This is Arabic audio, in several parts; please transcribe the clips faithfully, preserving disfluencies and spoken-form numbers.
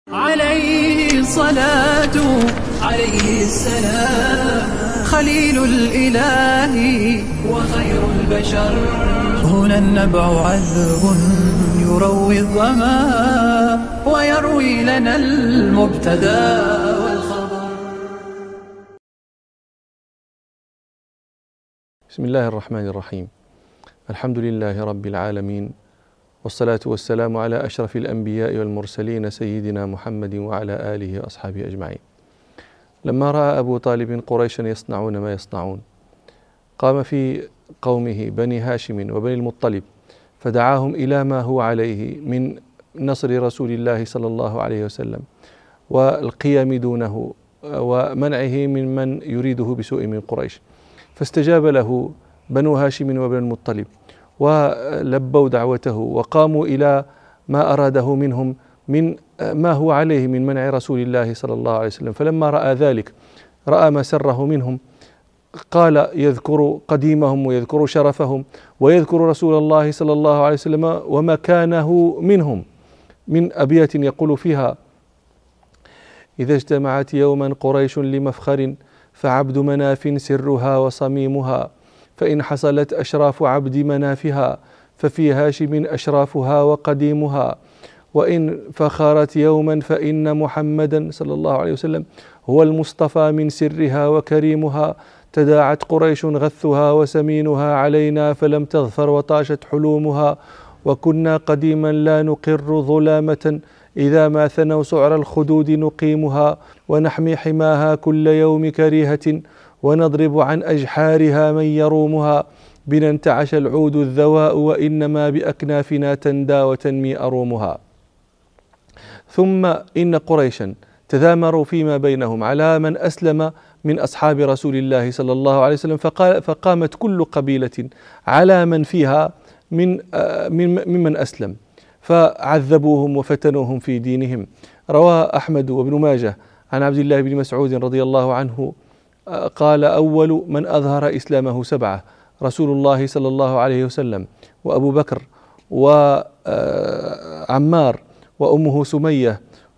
عليه الصلاة عليه السلام خليل الإله وخير البشر. هنا النبع عذب يروي الظما ويروي لنا المبتدى والخبر. بسم الله الرحمن الرحيم. الحمد لله رب العالمين، والصلاة والسلام على أشرف الأنبياء والمرسلين سيدنا محمد وعلى آله وأصحابه أجمعين. لما رأى أبو طالب قريشا يصنعون ما يصنعون، قام في قومه بني هاشم وبني المطلب فدعاهم إلى ما هو عليه من نصر رسول الله صلى الله عليه وسلم والقيام دونه ومنعه من من يريده بسوء من قريش، فاستجاب له بنو هاشم وبني المطلب ولبوا دعوته وقاموا إلى ما أراده منهم من ما هو عليه من منع رسول الله صلى الله عليه وسلم. فلما رأى ذلك، رأى ما سره منهم، قال يذكر قديمهم ويذكر شرفهم ويذكر رسول الله صلى الله عليه وسلم ومكانه منهم، من أبيات يقول فيها: إذا اجتمعت يوما قريش لمفخر فعبد مناف سرها وصميمها، فإن حصلت أشراف عبد منافها ففي هاشم أشرافها وقديمها، وإن فخرت يوما فإن محمدا صلى الله عليه وسلم هو المصطفى من سرها وكريمها. تداعت قريش غثها وسمينها علينا فلم تظفر وطاشت حلومها، وكنا قديما لا نقر ظلامة إذا ما ثنوا سعر الخدود نقيمها، ونحمي حماها كل يوم كريهة ونضرب عن أجحارها من يرومها. بنا انتعش العود الذواء وإنما بأكنافنا تندى وتنمي أرومها. ثم إن قريشا تذامروا فيما بينهم على من أسلم من أصحاب رسول الله صلى الله عليه وسلم، فقامت كل قبيلة على من فيها من ممن أسلم فعذبوهم وفتنوهم في دينهم. روى أحمد وابن ماجه عن عبد الله بن مسعود رضي الله عنه قال: أول من أظهر إسلامه سبعة: رسول الله صلى الله عليه وسلم، وأبو بكر، وعمار، وأمه سمية،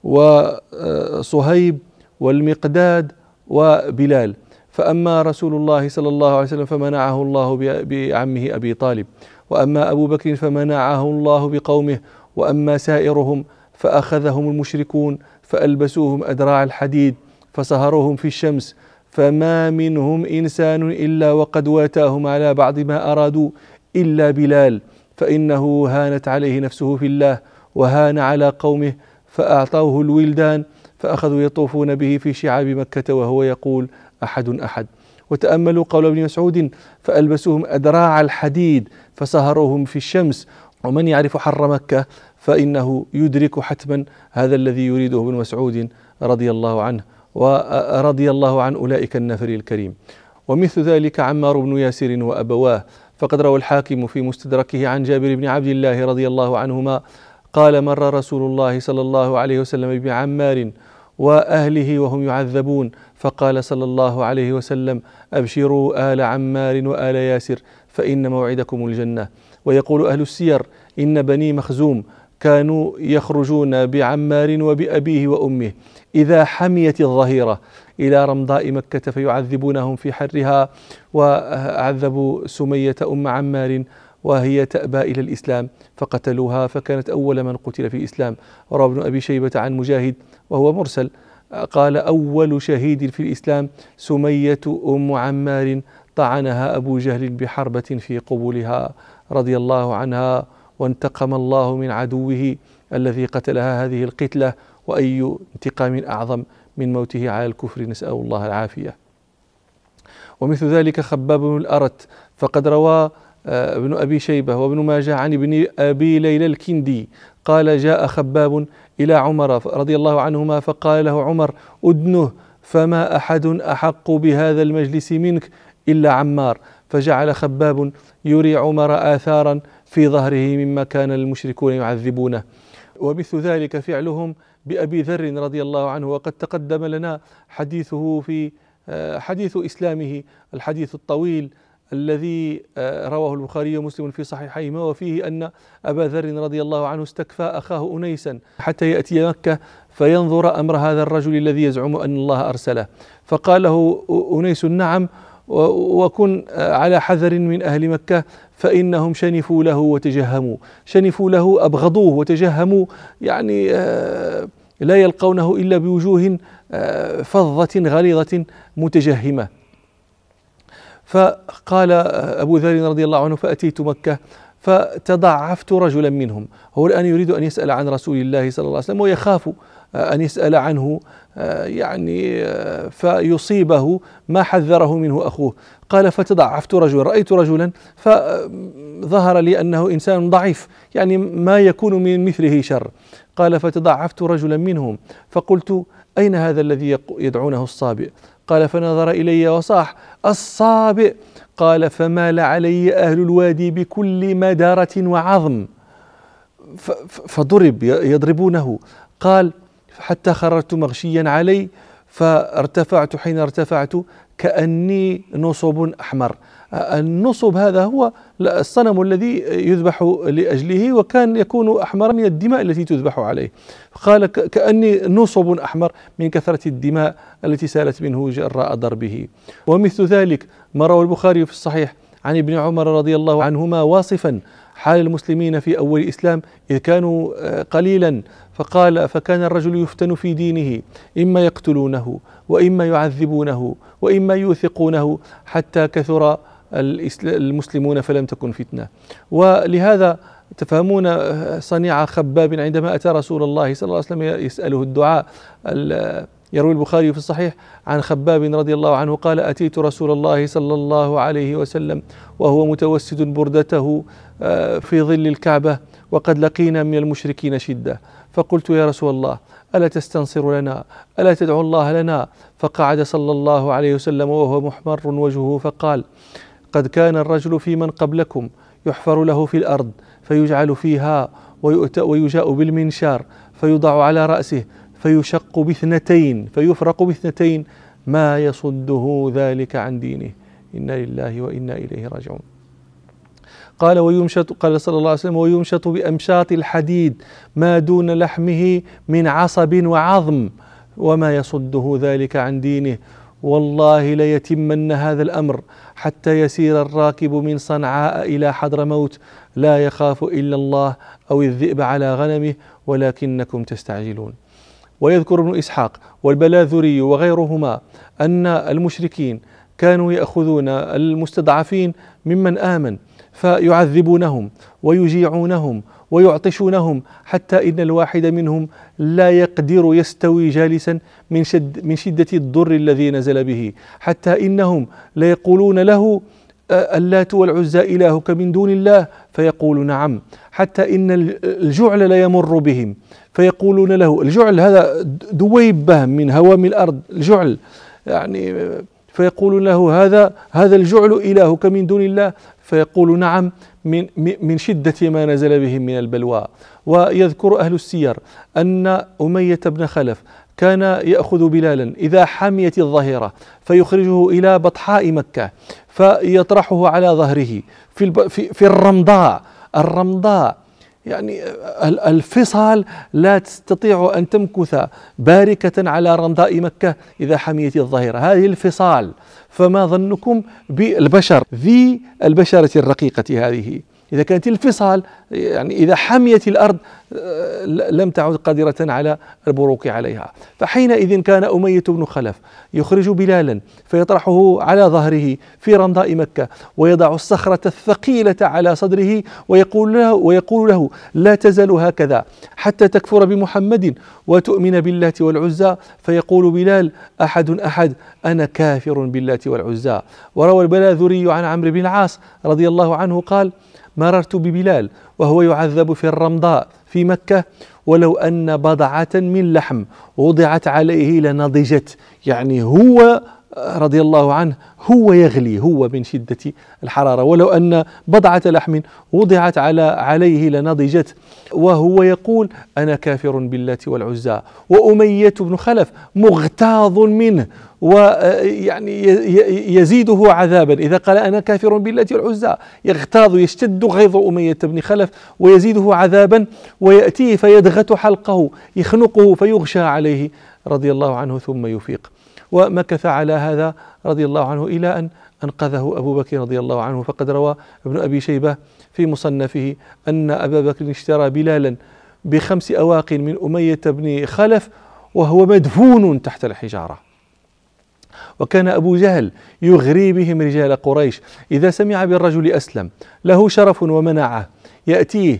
وصهيب، والمقداد، وبلال. فأما رسول الله صلى الله عليه وسلم فمنعه الله بعمه أبي طالب، وأما أبو بكر فمنعه الله بقومه، وأما سائرهم فأخذهم المشركون فألبسوهم أدراع الحديد فصهروهم في الشمس، فما منهم إنسان إلا وقد واتاهم على بعض ما أرادوا إلا بلال، فإنه هانت عليه نفسه في الله وهان على قومه فأعطوه الولدان فأخذوا يطوفون به في شعاب مكة وهو يقول: أحد أحد. وتأملوا قول ابن مسعود: فألبسوهم أدراع الحديد فصهروهم في الشمس. ومن يعرف حر مكة فإنه يدرك حتما هذا الذي يريده ابن مسعود رضي الله عنه ورضي الله عن أولئك النفر الكريم. ومثل ذلك عمار بن ياسر وأبواه، فقد روى الحاكم في مستدركه عن جابر بن عبد الله رضي الله عنهما قال: مر رسول الله صلى الله عليه وسلم بعمار وأهله وهم يعذبون، فقال صلى الله عليه وسلم: أبشروا آل عمار وآل ياسر فإن موعدكم الجنة. ويقول أهل السير: إن بني مخزوم كانوا يخرجون بعمار وبأبيه وأمه إذا حميت الظهيرة إلى رمضاء مكة فيعذبونهم في حرها، وعذبوا سمية أم عمار وهي تأبى إلى الإسلام فقتلوها، فكانت أول من قتل في الإسلام. وروى ابن أبي شيبة عن مجاهد وهو مرسل قال: أول شهيد في الإسلام سمية أم عمار طعنها أبو جهل بحربة في قبولها رضي الله عنها، وانتقم الله من عدوه الذي قتلها هذه القتلة، وأي انتقام أعظم من موته على الكفر، نسأل الله العافية. ومثل ذلك خباب بن الأرت، فقد روى ابن أبي شيبة وابن ماجه عن ابن أبي ليلى الكندي قال: جاء خباب إلى عمر رضي الله عنهما فقال له عمر: أدنه، فما أحد أحق بهذا المجلس منك إلا عمار. فجعل خباب يري عمر آثارا في ظهره مما كان المشركون يعذبونه. ومثل ذلك فعلهم بأبي ذر رضي الله عنه، وقد تقدم لنا حديثه في حديث إسلامه الحديث الطويل الذي رواه البخاري ومسلم في صحيحيهما، وفيه أن أبا ذر رضي الله عنه استكفى أخاه أنيسا حتى يأتي مكة فينظر أمر هذا الرجل الذي يزعم أن الله أرسله، فقال له أنيس: نعم، وكن على حذر من أهل مكة فإنهم شنفوا له وتجهموا. شنفوا له أبغضوه، وتجهموا يعني لا يلقونه إلا بوجوه فظة غليظة متجهمة. فقال أبو ذر رضي الله عنه: فأتيت مكة فتضعفت رجلا منهم. هو الآن يريد أن يسأل عن رسول الله صلى الله عليه وسلم ويخاف أن يسأل عنه يعني فيصيبه ما حذره منه أخوه. قال: فتضعفت رجلا، رأيت رجلا فظهر لي أنه إنسان ضعيف، يعني ما يكون من مثله شر. قال: فتضعفت رجلا منهم فقلت: أين هذا الذي يدعونه الصابئ؟ قال: فنظر إلي وصاح: الصابئ. قال: فمال علي أهل الوادي بكل مدارة وعظم، فضرب يضربونه. قال: حتى خررت مغشيا علي فارتفعت، حين ارتفعت كأني نصب أحمر. النصب هذا هو الصنم الذي يذبح لأجله، وكان يكون أحمر من الدماء التي تذبح عليه. قال: كأني نصب أحمر من كثرة الدماء التي سالت منه جراء ضربه. ومثل ذلك ما روى البخاري في الصحيح عن ابن عمر رضي الله عنهما واصفا حال المسلمين في أول الإسلام إذ كانوا قليلا، فقال: فكان الرجل يفتن في دينه، إما يقتلونه وإما يعذبونه وإما يوثقونه، حتى كثر المسلمون فلم تكن فتنة. ولهذا تفهمون صنيع خباب عندما أتى رسول الله صلى الله عليه وسلم يسأله الدعاء. يروي البخاري في الصحيح عن خباب رضي الله عنه قال: أتيت رسول الله صلى الله عليه وسلم وهو متوسد بردته في ظل الكعبة وقد لقينا من المشركين شدة، فقلت: يا رسول الله، ألا تستنصر لنا؟ ألا تدعو الله لنا؟ فقعد صلى الله عليه وسلم وهو محمر وجهه فقال: قد كان الرجل في من قبلكم يحفر له في الأرض فيجعل فيها ويجاء بالمنشار فيوضع على رأسه فيشق باثنتين فيفرق باثنتين ما يصده ذلك عن دينه، إنا لله وإنا إليه راجعون. قال: ويمشط، قال صلى الله عليه وسلم: ويمشط بأمشاط الحديد ما دون لحمه من عصب وعظم وما يصده ذلك عن دينه، والله ليتمن هذا الأمر حتى يسير الراكب من صنعاء إلى حضرموت لا يخاف إلا الله أو الذئب على غنمه ولكنكم تستعجلون. ويذكر ابن إسحاق والبلاذري وغيرهما أن المشركين كانوا يأخذون المستضعفين ممن آمن فيعذبونهم ويجيعونهم ويعطشونهم، حتى إن الواحد منهم لا يقدر يستوي جالسا من, شد من شدة الضر الذي نزل به، حتى إنهم لا يقولون له: اللات والعزى إلهك من دون الله؟ فيقول: نعم. حتى إن الجعل لا يمر بهم فيقولون له، الجعل هذا دويبة من هوام الأرض، الجعل يعني، فيقولون له: هذا هذا الجعل إلهك من دون الله؟ فيقول: نعم، من من شدة ما نزل بهم من البلوى. ويذكر أهل السير أن أمية بن خلف كان يأخذ بلالا إذا حميت الظهيرة فيخرجه إلى بطحاء مكة فيطرحه على ظهره في في الرمضاء. الرمضاء يعني الفصال لا تستطيع أن تمكث باركة على رمضاء مكة إذا حميت الظهيرة، هذه الفصال. فما ظنكم بالبشر ذي البشرة الرقيقة هذه؟ إذا كانت الفصال يعني إذا حميت الأرض لم تعد قادرة على البروك عليها. فحينئذ كان أمية بن خلف يخرج بلالا فيطرحه على ظهره في رمضاء مكة ويضع الصخرة الثقيلة على صدره ويقول له, ويقول له: لا تزال هكذا حتى تكفر بمحمد وتؤمن باللات والعزى. فيقول بلال: أحد أحد أنا كافر باللات والعزى. وروى البلاذري عن عمرو بن العاص رضي الله عنه قال: مررت ببلال وهو يعذب في الرمضاء في مكة، ولو أن بضعة من لحم وضعت عليه لنضجت. يعني هو رضي الله عنه هو يغلي، هو من شدة الحرارة، ولو أن بضعة لحم وضعت على عليه لنضجت، وهو يقول أنا كافر باللات والعزى. وأمية بن خلف مغتاظ منه ويعني يزيده عذابا، إذا قال أنا كافر باللات والعزى يغتاظ، يشتد غيظ أمية بن خلف ويزيده عذابا، ويأتيه فيدغت حلقه يخنقه فيغشى عليه رضي الله عنه ثم يفيق. ومكث على هذا رضي الله عنه إلى أن أنقذه أبو بكر رضي الله عنه، فقد روى ابن أبي شيبة في مصنفه أن أبا بكر اشترى بلالا بخمس أواق من أمية بن خلف وهو مدفون تحت الحجارة. وكان أبو جهل يغري بهم رجال قريش، إذا سمع بالرجل أسلم له شرف ومناعة يأتيه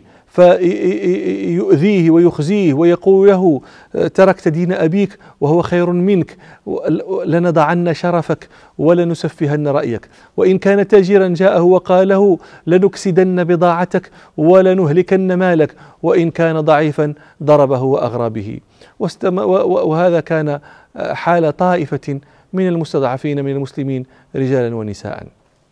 فيؤذيه ويخزيه ويقول له تركت دين أبيك وهو خير منك، لنضعن شرفك ولنسفهن رأيك. وإن كان تاجرا جاءه وقال له لنكسدن بضاعتك ولنهلكن مالك، وإن كان ضعيفا ضربه وأغرى به. وهذا كان حال طائفة من المستضعفين من المسلمين رجالا ونساء.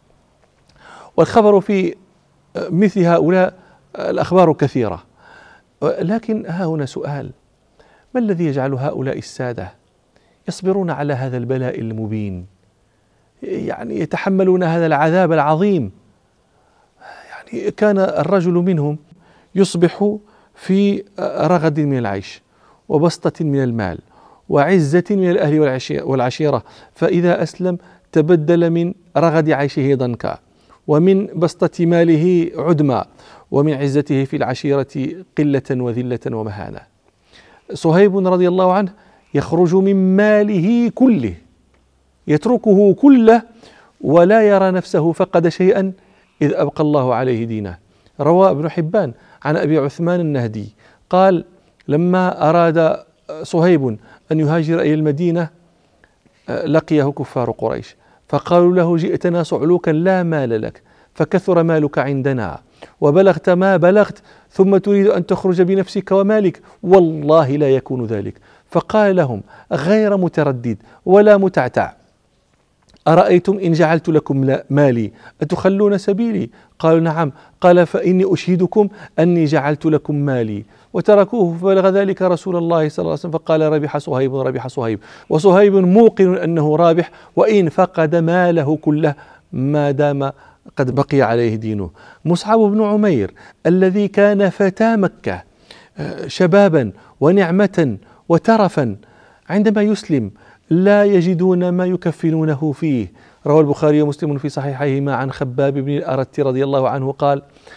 والخبر في مثل هؤلاء الأخبار كثيرة، لكن ها هنا سؤال: ما الذي يجعل هؤلاء السادة يصبرون على هذا البلاء المبين، يعني يتحملون هذا العذاب العظيم؟ يعني كان الرجل منهم يصبح في رغد من العيش وبسطة من المال وعزة من الأهل والعشيرة، فإذا أسلم تبدل من رغد عيشه ضنكا، ومن بسطة ماله عدما، ومن عزته في العشيرة قلة وذلة ومهانة. صهيب رضي الله عنه يخرج من ماله كله، يتركه كله ولا يرى نفسه فقد شيئا إذ أبقى الله عليه دينه. روى ابن حبان عن أبي عثمان النهدي قال: لما أراد صهيب أن يهاجر إلى المدينة لقيه كفار قريش فقالوا له: جئتنا صعلوكا لا مال لك، فكثر مالك عندنا وبلغت ما بلغت، ثم تريد أن تخرج بنفسك ومالك، والله لا يكون ذلك. فقال لهم غير متردد ولا متعتع: أرأيتم إن جعلت لكم مالي أتخلون سبيلي؟ قالوا: نعم. قال: فإني أشهدكم أني جعلت لكم مالي. وتركوه فبلغ ذلك رسول الله صلى الله عليه وسلم فقال: ربح صهيب ربح صهيب. وصهيب موقن أنه رابح وإن فقد ماله كله ما دام قد بقي عليه دينه. مصعب بن عمير الذي كان فتى مكة شبابا ونعمة وترفا، عندما يسلم لا يجدون ما يكفنونه فيه. روى البخاري ومسلم في صحيحيهما عن خباب بن الأرت رضي الله عنه قال: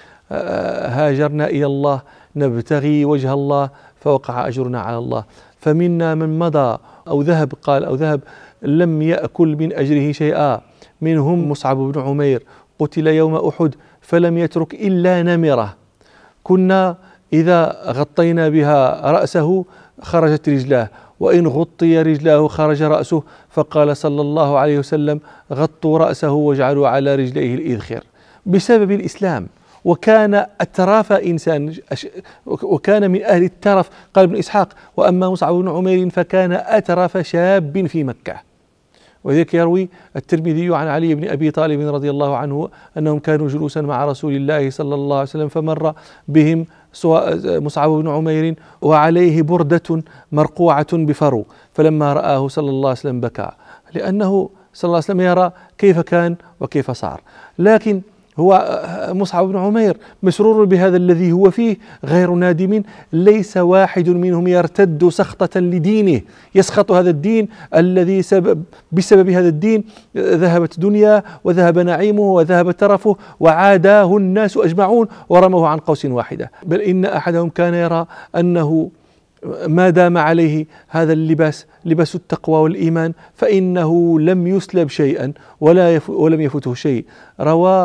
هاجرنا إلى الله نبتغي وجه الله فوقع أجرنا على الله، فمنا من مضى أو ذهب، قال أو ذهب لم يأكل من أجره شيئا، منهم مصعب بن عمير قتل يوم أحد فلم يترك إلا نمرة، كنا إذا غطينا بها رأسه خرجت رجلاه، وإن غطي رجلاه خرج رأسه، فقال صلى الله عليه وسلم: غطوا رأسه واجعلوا على رجليه الإذخر. بسبب الإسلام، وكان أتراف إنسان، وكان من أهل الترف. قال ابن إسحاق: وأما مصعب بن عمير فكان أترف شاب في مكة. وذلك يروي الترمذي عن علي بن أبي طالب رضي الله عنه أنهم كانوا جلوسا مع رسول الله صلى الله عليه وسلم، فمر بهم مصعب بن عمير وعليه بردة مرقوعة بفرو، فلما رآه صلى الله عليه وسلم بكى، لأنه صلى الله عليه وسلم يرى كيف كان وكيف صار. لكن هو مصعب بن عمير مسرور بهذا الذي هو فيه غير نادم. ليس واحد منهم يرتد سخطة لدينه، يسخط هذا الدين الذي سبب بسبب هذا الدين ذهبت دنيا وذهب نعيمه وذهب ترفه وعاداه الناس أجمعون ورموه عن قوس واحدة. بل إن أحدهم كان يرى أنه ما دام عليه هذا اللباس، لباس التقوى والإيمان، فإنه لم يسلب شيئا ولا ولم يفته شيء. روى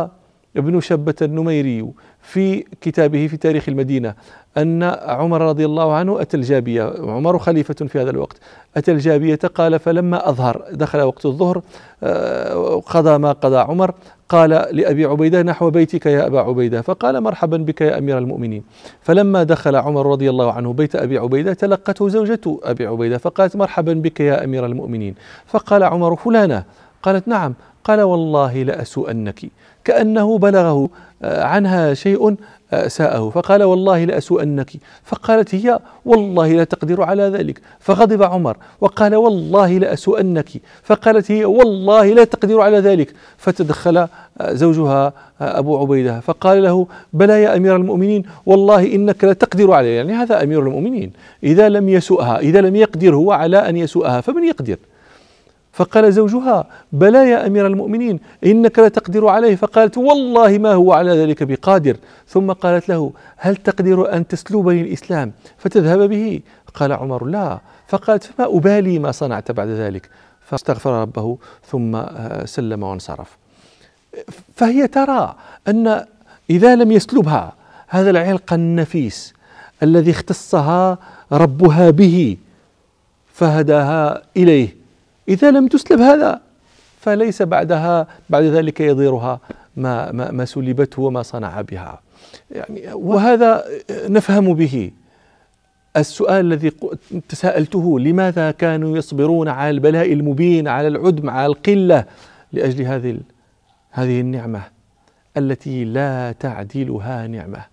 ابن شبة النميري في كتابه في تاريخ المدينة أن عمر رضي الله عنه أتى الجابية، عمر خليفة في هذا الوقت، أتى الجابية قال فلما أظهر دخل وقت الظهر قضى ما قضى عمر، قال لأبي عبيدة نحو بيتك يا أبا عبيدة، فقال مرحبا بك يا أمير المؤمنين. فلما دخل عمر رضي الله عنه بيت أبي عبيدة تلقته زوجة أبي عبيدة فقالت مرحبا بك يا أمير المؤمنين، فقال عمر فلانة؟ قالت نعم. قال والله لأسوءنك، كأنه بلغه عنها شيء ساءه، فقال والله لأسوءنك، فقالت هي والله لا تقدر على ذلك، فغضب عمر وقال والله لأسوءنك، فقالت هي والله لا تقدر على ذلك، فتدخل زوجها أبو عبيدة فقال له بلى يا أمير المؤمنين والله إنك لا تقدر عليه، يعني هذا أمير المؤمنين إذا لم يسوءها، إذا لم يقدر هو على أن يسوءها فمن يقدر؟ فقال زوجها بلى يا أمير المؤمنين إنك لا تقدر عليه، فقالت والله ما هو على ذلك بقادر. ثم قالت له هل تقدر أن تسلبني الإسلام فتذهب به؟ قال عمر لا. فقالت فما أبالي ما صنعت بعد ذلك، فاستغفر ربه ثم سلم وانصرف. فهي ترى أن إذا لم يسلبها هذا العلق النفيس الذي اختصها ربها به فهداها إليه، إذا لم تسلب هذا فليس بعدها بعد ذلك يضيرها ما, ما, ما سلبته وما صنع بها. يعني وهذا نفهم به السؤال الذي تساءلته لماذا كانوا يصبرون على البلاء المبين، على العدم، على القلة، لأجل هذه هذه النعمة التي لا تعدلها نعمة.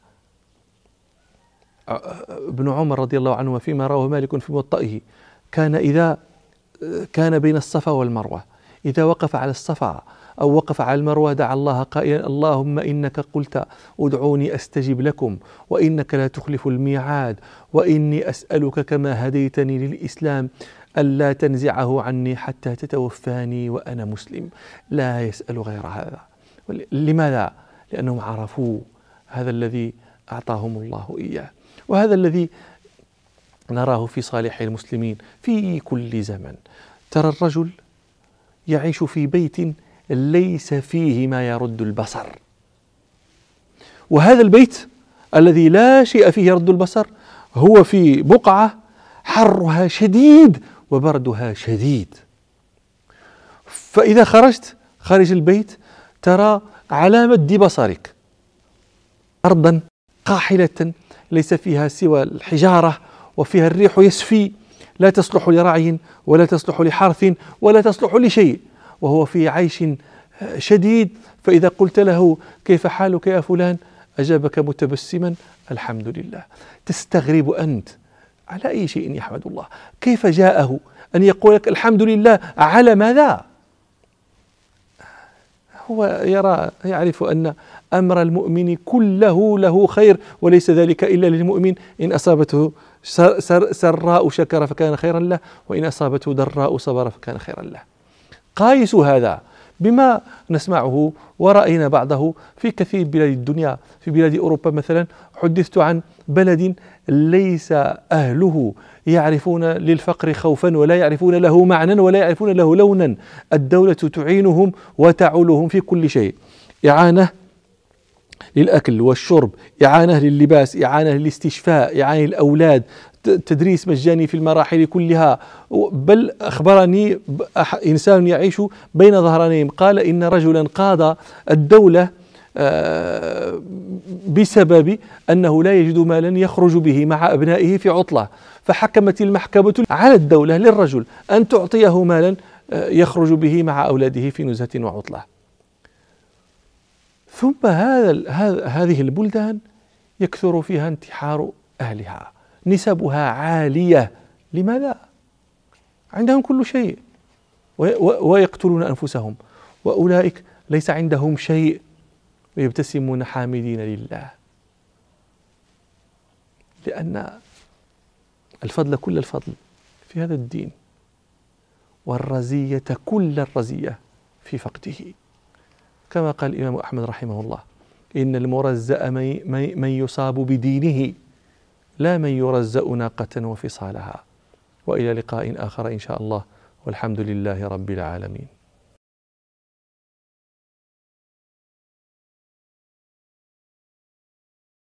ابن عمر رضي الله عنه فيما رواه مالك في موطئه كان إذا كان بين الصفا والمروة إذا وقف على الصفا أو وقف على المروة دعا الله قائلا اللهم إنك قلت ادعوني أستجب لكم وإنك لا تخلف الميعاد وإني أسألك كما هديتني للإسلام ألا تنزعه عني حتى تتوفاني وأنا مسلم. لا يسأل غير هذا. لماذا؟ لأنهم عرفوا هذا الذي أعطاهم الله إياه، وهذا الذي نراه في صالح المسلمين في كل زمن. ترى الرجل يعيش في بيت ليس فيه ما يرد البصر، وهذا البيت الذي لا شيء فيه يرد البصر هو في بقعة حرها شديد وبردها شديد، فإذا خرجت خارج البيت ترى على مد بصرك أرضا قاحلة ليس فيها سوى الحجارة وفيها الريح يسفي، لا تصلح لرعي ولا تصلح لحرث ولا تصلح لشيء، وهو في عيش شديد. فإذا قلت له كيف حالك يا فلان أجابك متبسما الحمد لله. تستغرب أنت على أي شيء يحمد الله؟ كيف جاءه أن يقول لك الحمد لله على ماذا؟ هو يرى يعرف أن أمر المؤمن كله له خير وليس ذلك إلا للمؤمن، إن أصابته سر سر سراء شكر فكان خيرا له وإن أصابته ضراء صبر فكان خيرا له. قايسوا هذا بما نسمعه ورأينا بعضه في كثير بلاد الدنيا. في بلاد أوروبا مثلا حدثت عن بلد ليس أهله يعرفون للفقر خوفا ولا يعرفون له معنى ولا يعرفون له لونا، الدولة تعينهم وتعولهم في كل شيء، إعانة للأكل والشرب، إعانة لللباس، إعانة للاستشفاء، إعانة للأولاد، تدريس مجاني في المراحل كلها. بل أخبرني إنسان يعيش بين ظهرانيهم قال إن رجلا قاضى الدولة بسبب أنه لا يجد مالا يخرج به مع أبنائه في عطلة، فحكمت المحكمة على الدولة للرجل أن تعطيه مالا يخرج به مع أولاده في نزهة وعطلة. ثم هذا هذه البلدان يكثر فيها انتحار أهلها، نسبها عالية. لماذا؟ عندهم كل شيء ويقتلون أنفسهم، وأولئك ليس عندهم شيء ويبتسمون حامدين لله، لأن الفضل كل الفضل في هذا الدين والرزية كل الرزية في فقده. كما قال الإمام أحمد رحمه الله إن المرزأ من يصاب بدينه لا من يرزأ ناقة وفصالها. وإلى لقاء آخر إن شاء الله، والحمد لله رب العالمين.